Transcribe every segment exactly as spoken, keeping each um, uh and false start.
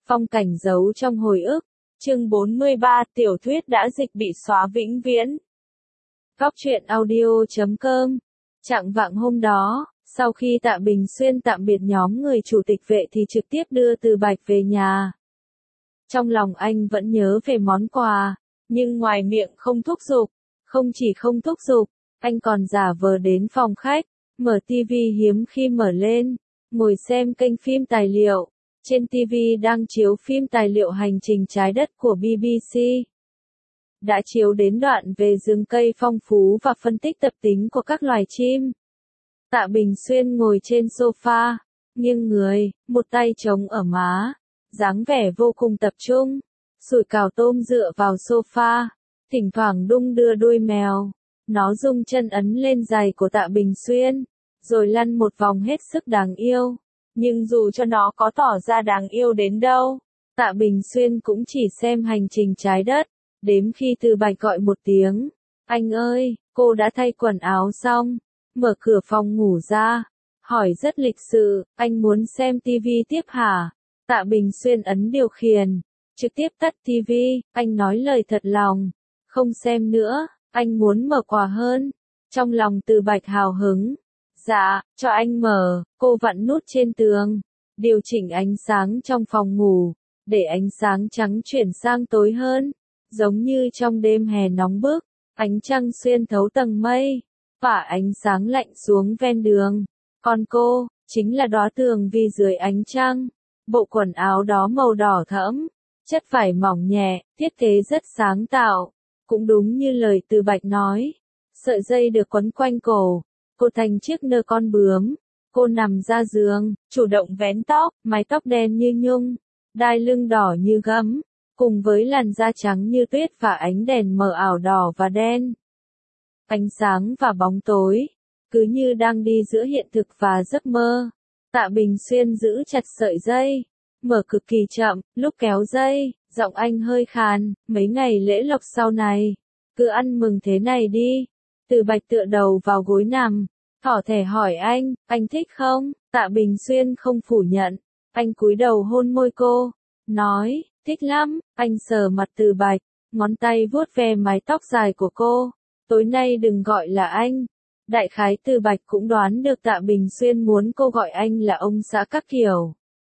Phong cảnh giấu trong hồi ức. Chương bốn mươi ba, tiểu thuyết đã dịch bị xóa vĩnh viễn. Góc truyện audio chấm com. Chạng vạng hôm đó, sau khi Tạ Bình Xuyên tạm biệt nhóm người chủ tịch vệ thì trực tiếp đưa Từ Bạch về nhà. Trong lòng anh vẫn nhớ về món quà, nhưng ngoài miệng không thúc giục. Không chỉ không thúc giục, anh còn giả vờ đến phòng khách, mở tivi hiếm khi mở lên, ngồi xem kênh phim tài liệu. Trên ti vi đang chiếu phim tài liệu Hành trình trái đất của bê bê xê. Đã chiếu đến đoạn về rừng cây phong phú và phân tích tập tính của các loài chim. Tạ Bình Xuyên ngồi trên sofa, nghiêng người, một tay chống ở má, dáng vẻ vô cùng tập trung, sủi cảo tôm dựa vào sofa, thỉnh thoảng đung đưa đuôi mèo. Nó rung chân ấn lên giày của Tạ Bình Xuyên, rồi lăn một vòng hết sức đáng yêu. Nhưng dù cho nó có tỏ ra đáng yêu đến đâu, Tạ Bình Xuyên cũng chỉ xem Hành trình trái đất, đếm khi Từ Bạch gọi một tiếng. Anh ơi, cô đã thay quần áo xong, mở cửa phòng ngủ ra, hỏi rất lịch sự, anh muốn xem tivi tiếp hả? Tạ Bình Xuyên ấn điều khiển, trực tiếp tắt tivi, anh nói lời thật lòng, không xem nữa, anh muốn mở quà hơn. Trong lòng Từ Bạch hào hứng. Dạ, cho anh mở. Cô vặn nút trên tường, điều chỉnh ánh sáng trong phòng ngủ, để ánh sáng trắng chuyển sang tối hơn, giống như trong đêm hè nóng bức, ánh trăng xuyên thấu tầng mây, phả ánh sáng lạnh xuống ven đường. Còn cô, chính là đóa tường vi dưới ánh trăng. Bộ quần áo đó màu đỏ thẫm, chất vải mỏng nhẹ, thiết kế rất sáng tạo, cũng đúng như lời Từ Bạch nói. Sợi dây được quấn quanh cổ, cô thành chiếc nơ con bướm. Cô nằm ra giường, chủ động vén tóc, mái tóc đen như nhung, đai lưng đỏ như gấm, cùng với làn da trắng như tuyết và ánh đèn mờ ảo đỏ và đen. Ánh sáng và bóng tối, cứ như đang đi giữa hiện thực và giấc mơ. Tạ Bình Xuyên giữ chặt sợi dây, mở cực kỳ chậm, lúc kéo dây, giọng anh hơi khàn, mấy ngày lễ lộc sau này, cứ ăn mừng thế này đi. Từ Bạch tựa đầu vào gối nằm, thỏ thẻ hỏi anh, anh thích không? Tạ Bình Xuyên không phủ nhận, anh cúi đầu hôn môi cô, nói, thích lắm. Anh sờ mặt Từ Bạch, ngón tay vuốt ve mái tóc dài của cô, tối nay đừng gọi là anh. Đại khái Từ Bạch cũng đoán được Tạ Bình Xuyên muốn cô gọi anh là ông xã các kiểu.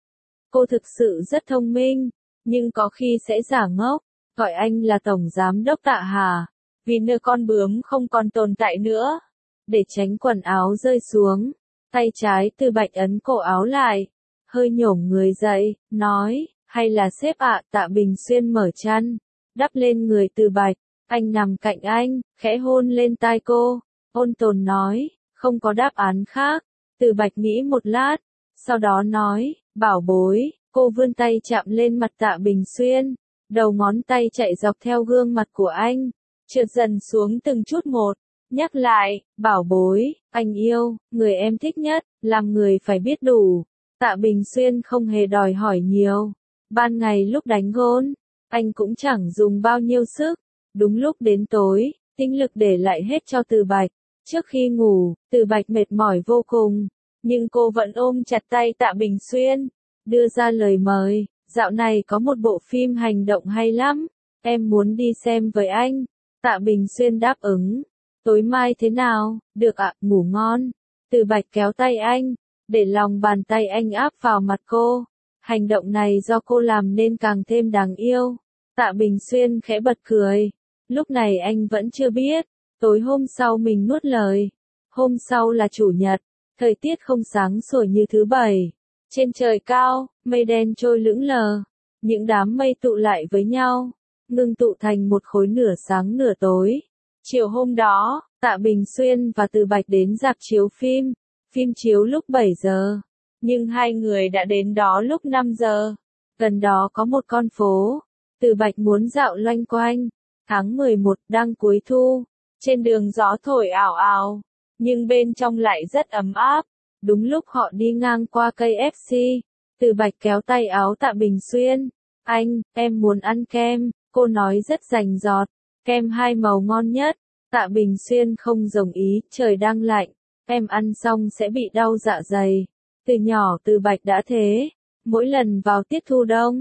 Cô thực sự rất thông minh, nhưng có khi sẽ giả ngốc, gọi anh là Tổng Giám đốc Tạ Hà. Vì nơ con bướm không còn tồn tại nữa. Để tránh quần áo rơi xuống, tay trái Từ Bạch ấn cổ áo lại, hơi nhổm người dậy, nói, hay là sếp ạ? Tạ Bình Xuyên mở chăn, đắp lên người Từ Bạch, anh nằm cạnh anh, khẽ hôn lên tai cô, ôn tồn nói, không có đáp án khác. Từ Bạch nghĩ một lát, sau đó nói, bảo bối. Cô vươn tay chạm lên mặt Tạ Bình Xuyên, đầu ngón tay chạy dọc theo gương mặt của anh, trượt dần xuống từng chút một, nhắc lại, bảo bối, anh yêu, người em thích nhất, làm người phải biết đủ. Tạ Bình Xuyên không hề đòi hỏi nhiều. Ban ngày lúc đánh gôn, anh cũng chẳng dùng bao nhiêu sức. Đúng lúc đến tối, tinh lực để lại hết cho Từ Bạch. Trước khi ngủ, Từ Bạch mệt mỏi vô cùng, nhưng cô vẫn ôm chặt tay Tạ Bình Xuyên, đưa ra lời mời, dạo này có một bộ phim hành động hay lắm, em muốn đi xem với anh. Tạ Bình Xuyên đáp ứng. Tối mai thế nào? Được ạ, ngủ ngon. Từ Bạch kéo tay anh, để lòng bàn tay anh áp vào mặt cô. Hành động này do cô làm nên càng thêm đáng yêu. Tạ Bình Xuyên khẽ bật cười. Lúc này anh vẫn chưa biết. Tối hôm sau mình nuốt lời. Hôm sau là chủ nhật. Thời tiết không sáng sủa như thứ bảy. Trên trời cao, mây đen trôi lững lờ. Những đám mây tụ lại với nhau, ngưng tụ thành một khối nửa sáng nửa tối. Chiều hôm đó, Tạ Bình Xuyên và Từ Bạch đến rạp chiếu phim. Phim chiếu lúc bảy giờ, nhưng hai người đã đến đó lúc năm giờ. Gần đó có một con phố. Từ Bạch muốn dạo loanh quanh. Tháng mười một đang cuối thu. Trên đường gió thổi ảo ảo, nhưng bên trong lại rất ấm áp. Đúng lúc họ đi ngang qua cây ép xê, Từ Bạch kéo tay áo Tạ Bình Xuyên. Anh, em muốn ăn kem. Cô nói rất rành rọt, kem hai màu ngon nhất. Tạ Bình Xuyên không đồng ý, trời đang lạnh, em ăn xong sẽ bị đau dạ dày. Từ nhỏ Từ Bạch đã thế, mỗi lần vào tiết thu đông,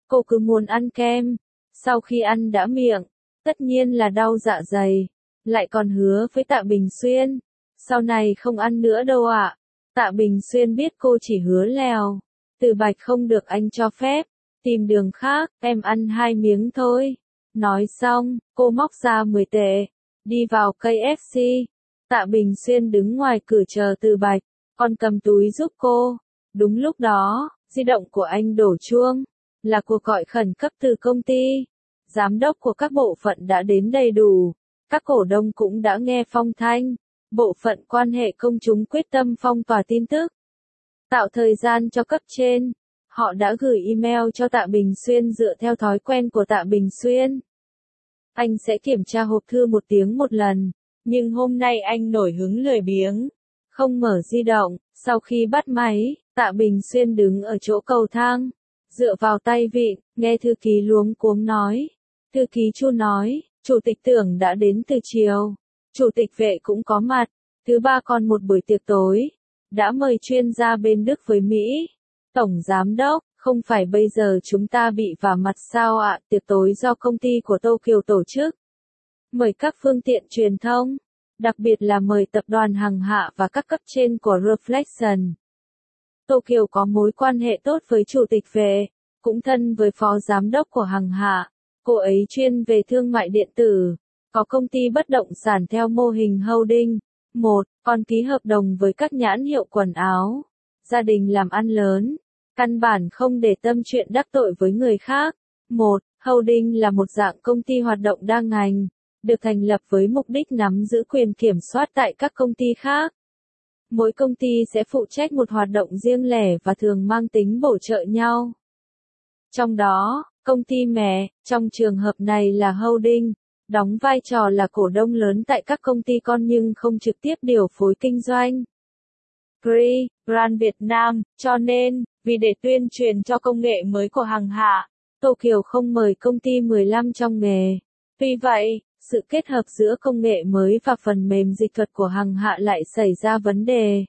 Cô cứ muốn ăn kem. Sau khi ăn đã miệng, tất nhiên là đau dạ dày. Lại còn hứa với Tạ Bình Xuyên. Sau này không ăn nữa đâu ạ. Tạ Bình Xuyên biết cô chỉ hứa lèo. Từ Bạch không được anh cho phép. Tìm đường khác, em ăn hai miếng thôi. Nói xong, cô móc ra mười tệ. Đi vào ca ép xê. Tạ Bình Xuyên đứng ngoài cửa chờ Từ Bạch. Còn cầm túi giúp cô. Đúng lúc đó, di động của anh đổ chuông. Là cuộc gọi khẩn cấp từ công ty. Giám đốc của các bộ phận đã đến đầy đủ. Các cổ đông cũng đã nghe phong thanh. Bộ phận quan hệ công chúng quyết tâm phong tỏa tin tức. Tạo thời gian cho cấp trên. Họ đã gửi email cho Tạ Bình Xuyên dựa theo thói quen của Tạ Bình Xuyên. Anh sẽ kiểm tra hộp thư một tiếng một lần. Nhưng hôm nay anh nổi hứng lười biếng. Không mở di động. Sau khi bắt máy, Tạ Bình Xuyên đứng ở chỗ cầu thang. Dựa vào tay vịn, nghe thư ký luống cuống nói. Thư ký Chu nói, chủ tịch Tưởng đã đến từ chiều. Chủ tịch Vệ cũng có mặt. Thứ ba còn một buổi tiệc tối. Đã mời chuyên gia bên Đức với Mỹ. Tổng giám đốc, không phải bây giờ chúng ta bị vả mặt sao ạ? Tiệc tối do công ty của Tô Kiều tổ chức. Mời các phương tiện truyền thông. Đặc biệt là mời tập đoàn Hằng Hạ và các cấp trên của Reflection. Tô Kiều có mối quan hệ tốt với chủ tịch Vệ, cũng thân với phó giám đốc của Hằng Hạ. Cô ấy chuyên về thương mại điện tử, có công ty bất động sản theo mô hình holding. Một, còn ký hợp đồng với các nhãn hiệu quần áo. Gia đình làm ăn lớn, căn bản không để tâm chuyện đắc tội với người khác. Một, holding là một dạng công ty hoạt động đa ngành, được thành lập với mục đích nắm giữ quyền kiểm soát tại các công ty khác. Mỗi công ty sẽ phụ trách một hoạt động riêng lẻ và thường mang tính bổ trợ nhau. Trong đó, công ty mẹ, trong trường hợp này là holding, đóng vai trò là cổ đông lớn tại các công ty con nhưng không trực tiếp điều phối kinh doanh. Gree, brand Việt Nam, cho nên, vì để tuyên truyền cho công nghệ mới của Hằng Hạ, Tô Kiều không mời công ty mười lăm trong nghề. Vì vậy, sự kết hợp giữa công nghệ mới và phần mềm dịch thuật của Hằng Hạ lại xảy ra vấn đề.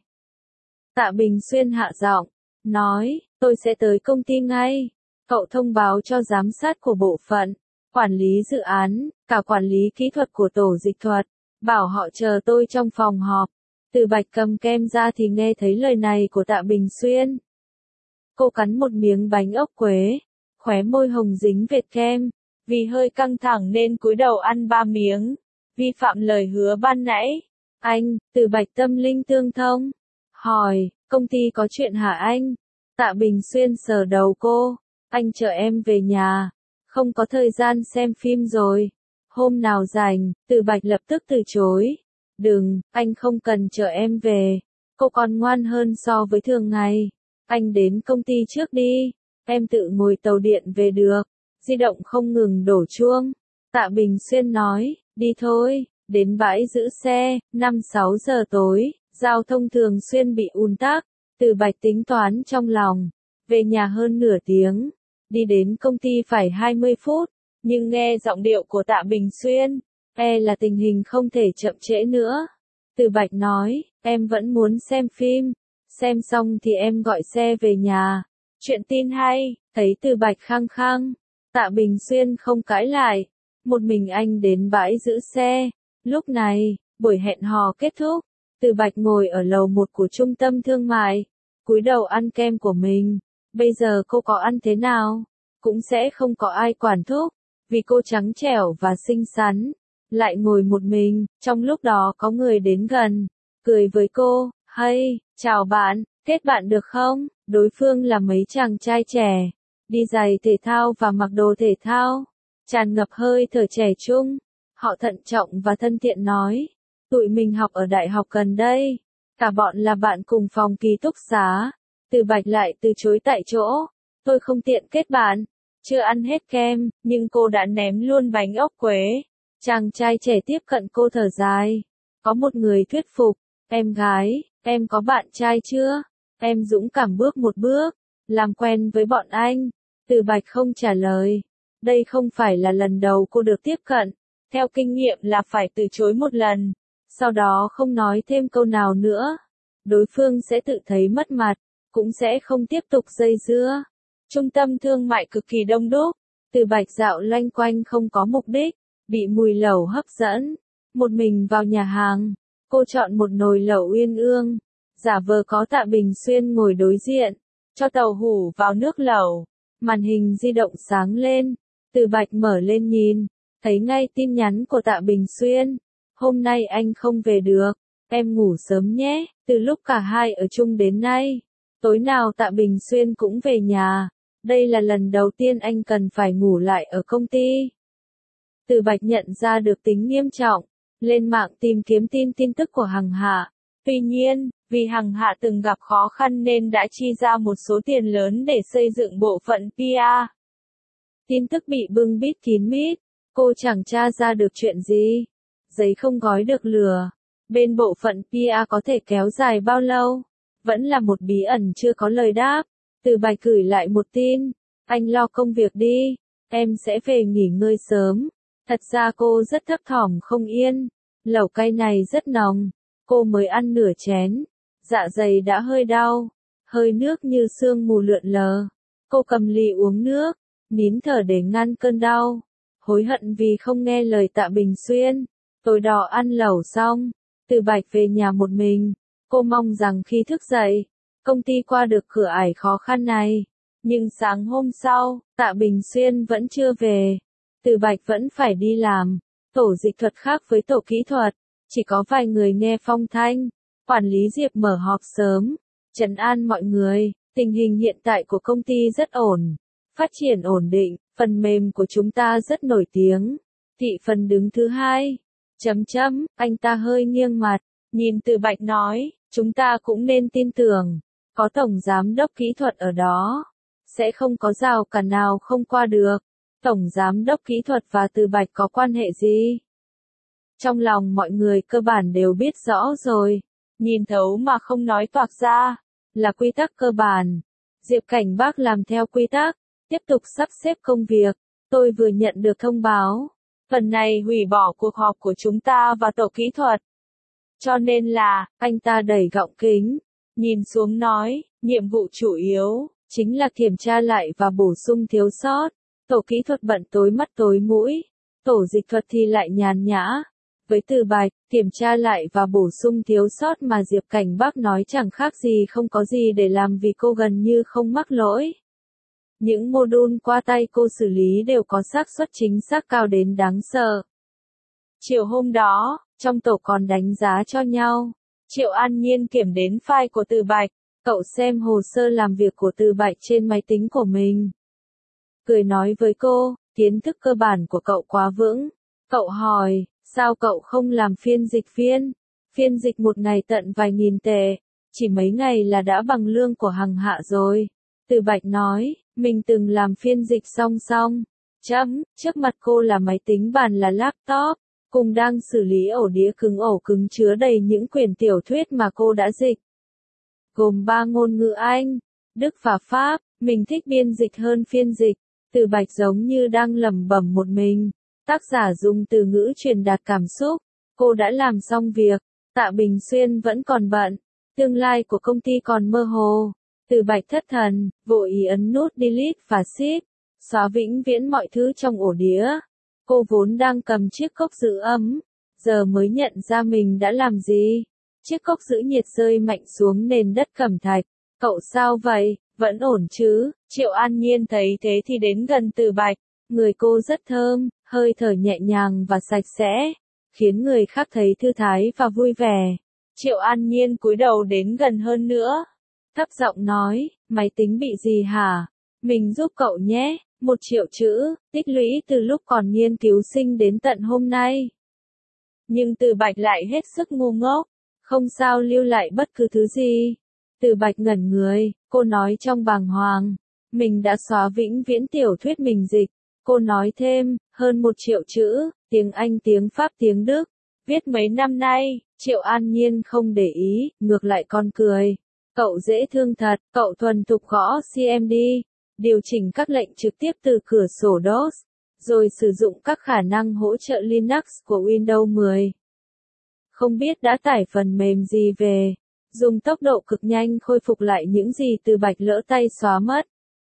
Tạ Bình Xuyên hạ giọng, nói, tôi sẽ tới công ty ngay. Cậu thông báo cho giám sát của bộ phận, quản lý dự án, cả quản lý kỹ thuật của tổ dịch thuật, bảo họ chờ tôi trong phòng họp. Từ Bạch cầm kem ra thì nghe thấy lời này của Tạ Bình Xuyên. Cô cắn một miếng bánh ốc quế, khóe môi hồng dính vệt kem, vì hơi căng thẳng nên cúi đầu ăn ba miếng, vi phạm lời hứa ban nãy. Anh, Từ Bạch tâm linh tương thông, hỏi, công ty có chuyện hả anh? Tạ Bình Xuyên sờ đầu cô, anh chở em về nhà, không có thời gian xem phim rồi. Hôm nào rảnh, Từ Bạch lập tức từ chối. Đừng, anh không cần chở em về. Cô còn ngoan hơn so với thường ngày. Anh đến công ty trước đi. Em tự ngồi tàu điện về được. Di động không ngừng đổ chuông. Tạ Bình Xuyên nói, đi thôi. Đến bãi giữ xe, năm sáu giờ tối. Giao thông thường xuyên bị ùn tắc. Từ Bạch tính toán trong lòng. Về nhà hơn nửa tiếng. Đi đến công ty phải hai mươi phút. Nhưng nghe giọng điệu của Tạ Bình Xuyên, e là tình hình không thể chậm trễ nữa. Từ Bạch nói, em vẫn muốn xem phim. Xem xong thì em gọi xe về nhà. Chuyện tin hay, thấy Từ Bạch khăng khăng. Tạ Bình Xuyên không cãi lại. Một mình anh đến bãi giữ xe. Lúc này, buổi hẹn hò kết thúc. Từ Bạch ngồi ở lầu một của trung tâm thương mại. Cúi đầu ăn kem của mình. Bây giờ cô có ăn thế nào? Cũng sẽ không có ai quản thúc. Vì cô trắng trẻo và xinh xắn. Lại ngồi một mình, trong lúc đó có người đến gần. Cười với cô, hay, chào bạn, kết bạn được không? Đối phương là mấy chàng trai trẻ. Đi giày thể thao và mặc đồ thể thao. Tràn ngập hơi thở trẻ trung. Họ thận trọng và thân thiện nói. Tụi mình học ở đại học gần đây. Cả bọn là bạn cùng phòng ký túc xá. Từ Bạch lại từ chối tại chỗ. Tôi không tiện kết bạn. Chưa ăn hết kem, nhưng cô đã ném luôn bánh ốc quế. Chàng trai trẻ tiếp cận cô thở dài. Có một người thuyết phục. Em gái, em có bạn trai chưa? Em dũng cảm bước một bước. Làm quen với bọn anh. Từ Bạch không trả lời. Đây không phải là lần đầu cô được tiếp cận. Theo kinh nghiệm là phải từ chối một lần. Sau đó không nói thêm câu nào nữa. Đối phương sẽ tự thấy mất mặt. Cũng sẽ không tiếp tục dây dưa. Trung tâm thương mại cực kỳ đông đúc, Từ Bạch dạo loanh quanh không có mục đích, bị mùi lẩu hấp dẫn. Một mình vào nhà hàng, cô chọn một nồi lẩu uyên ương, giả vờ có Tạ Bình Xuyên ngồi đối diện, cho tàu hủ vào nước lẩu. Màn hình di động sáng lên, Từ Bạch mở lên nhìn, thấy ngay tin nhắn của Tạ Bình Xuyên. Hôm nay anh không về được, em ngủ sớm nhé, từ lúc cả hai ở chung đến nay. Tối nào Tạ Bình Xuyên cũng về nhà, đây là lần đầu tiên anh cần phải ngủ lại ở công ty. Từ Bạch nhận ra được tính nghiêm trọng, lên mạng tìm kiếm tin tin tức của Hằng Hạ. Tuy nhiên, vì Hằng Hạ từng gặp khó khăn nên đã chi ra một số tiền lớn để xây dựng bộ phận pê e. Tin tức bị bưng bít kín mít, cô chẳng tra ra được chuyện gì. Giấy không gói được lửa. Bên bộ phận pê e có thể kéo dài bao lâu? Vẫn là một bí ẩn chưa có lời đáp. Từ Bạch gửi lại một tin. Anh lo công việc đi, em sẽ về nghỉ ngơi sớm. Thật ra cô rất thấp thỏm không yên. Lẩu cay này rất nồng. Cô mới ăn nửa chén. Dạ dày đã hơi đau. Hơi nước như sương mù lượn lờ. Cô cầm ly uống nước. Nín thở để ngăn cơn đau. Hối hận vì không nghe lời Tạ Bình Xuyên. Tối đó ăn lẩu xong. Từ Bạch về nhà một mình. Cô mong rằng khi thức dậy, công ty qua được cửa ải khó khăn này. Nhưng sáng hôm sau, Tạ Bình Xuyên vẫn chưa về. Từ Bạch vẫn phải đi làm. Tổ dịch thuật khác với tổ kỹ thuật. Chỉ có vài người nghe phong thanh. Quản lý Diệp mở họp sớm. Trấn an mọi người. Tình hình hiện tại của công ty rất ổn. Phát triển ổn định. Phần mềm của chúng ta rất nổi tiếng. Thị phần đứng thứ hai. Chấm chấm, anh ta hơi nghiêng mặt. Nhìn Từ Bạch nói, chúng ta cũng nên tin tưởng. Có tổng giám đốc kỹ thuật ở đó. Sẽ không có rào cản nào không qua được. Tổng giám đốc kỹ thuật và Từ Bạch có quan hệ gì? Trong lòng mọi người cơ bản đều biết rõ rồi. Nhìn thấu mà không nói toạc ra. Là quy tắc cơ bản. Diệp Cảnh Bác làm theo quy tắc. Tiếp tục sắp xếp công việc. Tôi vừa nhận được thông báo. Phần này hủy bỏ cuộc họp của chúng ta và tổ kỹ thuật. Cho nên là, anh ta đẩy gọng kính. Nhìn xuống nói, nhiệm vụ chủ yếu, chính là kiểm tra lại và bổ sung thiếu sót. Tổ kỹ thuật bận tối mắt tối mũi. Tổ dịch thuật thì lại nhàn nhã. Với Từ Bạch, kiểm tra lại và bổ sung thiếu sót mà Diệp Cảnh Bác nói chẳng khác gì không có gì để làm vì cô gần như không mắc lỗi. Những module qua tay cô xử lý đều có xác suất chính xác cao đến đáng sợ. Chiều hôm đó, trong tổ còn đánh giá cho nhau. Triệu An Nhiên kiểm đến file của Từ Bạch. Cậu xem hồ sơ làm việc của Từ Bạch trên máy tính của mình. Cười nói với cô, kiến thức cơ bản của cậu quá vững. Cậu hỏi, sao cậu không làm phiên dịch viên? Phiên dịch một ngày tận vài nghìn tệ. Chỉ mấy ngày là đã bằng lương của Hằng Hạ rồi. Từ Bạch nói, mình từng làm phiên dịch song song. Chấm, trước mặt cô là máy tính bàn là laptop. Cùng đang xử lý ổ đĩa cứng ổ cứng chứa đầy những quyển tiểu thuyết mà cô đã dịch. Gồm ba ngôn ngữ Anh, Đức và Pháp, mình thích biên dịch hơn phiên dịch. Từ Bạch giống như đang lẩm bẩm một mình. Tác giả dùng từ ngữ truyền đạt cảm xúc. Cô đã làm xong việc. Tạ Bình Xuyên vẫn còn bận. Tương lai của công ty còn mơ hồ. Từ Bạch thất thần, vội ý ấn nút delete và shift. Xóa vĩnh viễn mọi thứ trong ổ đĩa. Cô vốn đang cầm chiếc cốc giữ ấm. Giờ mới nhận ra mình đã làm gì. Chiếc cốc giữ nhiệt rơi mạnh xuống nền đất cẩm thạch. Cậu sao vậy, vẫn ổn chứ? Triệu An Nhiên thấy thế thì đến gần Từ Bạch. Người cô rất thơm, hơi thở nhẹ nhàng và sạch sẽ. Khiến người khác thấy thư thái và vui vẻ. Triệu An Nhiên cúi đầu đến gần hơn nữa. Thấp giọng nói, máy tính bị gì hả? Mình giúp cậu nhé. Một triệu chữ, tích lũy từ lúc còn nghiên cứu sinh đến tận hôm nay. Nhưng Từ Bạch lại hết sức ngu ngốc. Không sao lưu lại bất cứ thứ gì. Từ Bạch ngẩn người, cô nói trong bàng hoàng. Mình đã xóa vĩnh viễn tiểu thuyết mình dịch. Cô nói thêm, hơn một triệu chữ, tiếng Anh tiếng Pháp tiếng Đức. Viết mấy năm nay, Triệu An Nhiên không để ý, ngược lại còn cười. Cậu dễ thương thật, cậu thuần thục gõ xê em đê. Điều chỉnh các lệnh trực tiếp từ cửa sổ đốt, rồi sử dụng các khả năng hỗ trợ Linux của Windows mười. Không biết đã tải phần mềm gì về, dùng tốc độ cực nhanh khôi phục lại những gì Từ Bạch lỡ tay xóa mất.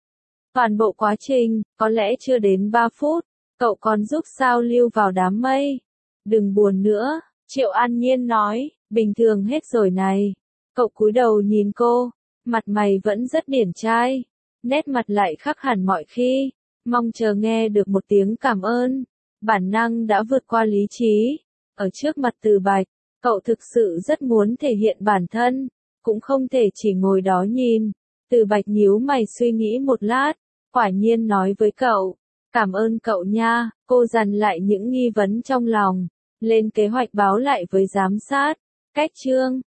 Toàn bộ quá trình, có lẽ chưa đến ba phút, cậu còn giúp sao lưu vào đám mây. Đừng buồn nữa, Triệu An Nhiên nói, bình thường hết rồi này. Cậu cúi đầu nhìn cô, mặt mày vẫn rất điển trai, nét mặt lại khác hẳn mọi khi, mong chờ nghe được một tiếng cảm ơn. Bản năng đã vượt qua lý trí. Ở trước mặt Từ Bạch, cậu thực sự rất muốn thể hiện bản thân, cũng không thể chỉ ngồi đó nhìn. Từ Bạch nhíu mày suy nghĩ một lát, quả nhiên nói với cậu, cảm ơn cậu nha, cô dằn lại những nghi vấn trong lòng, lên kế hoạch báo lại với giám sát. Cách chương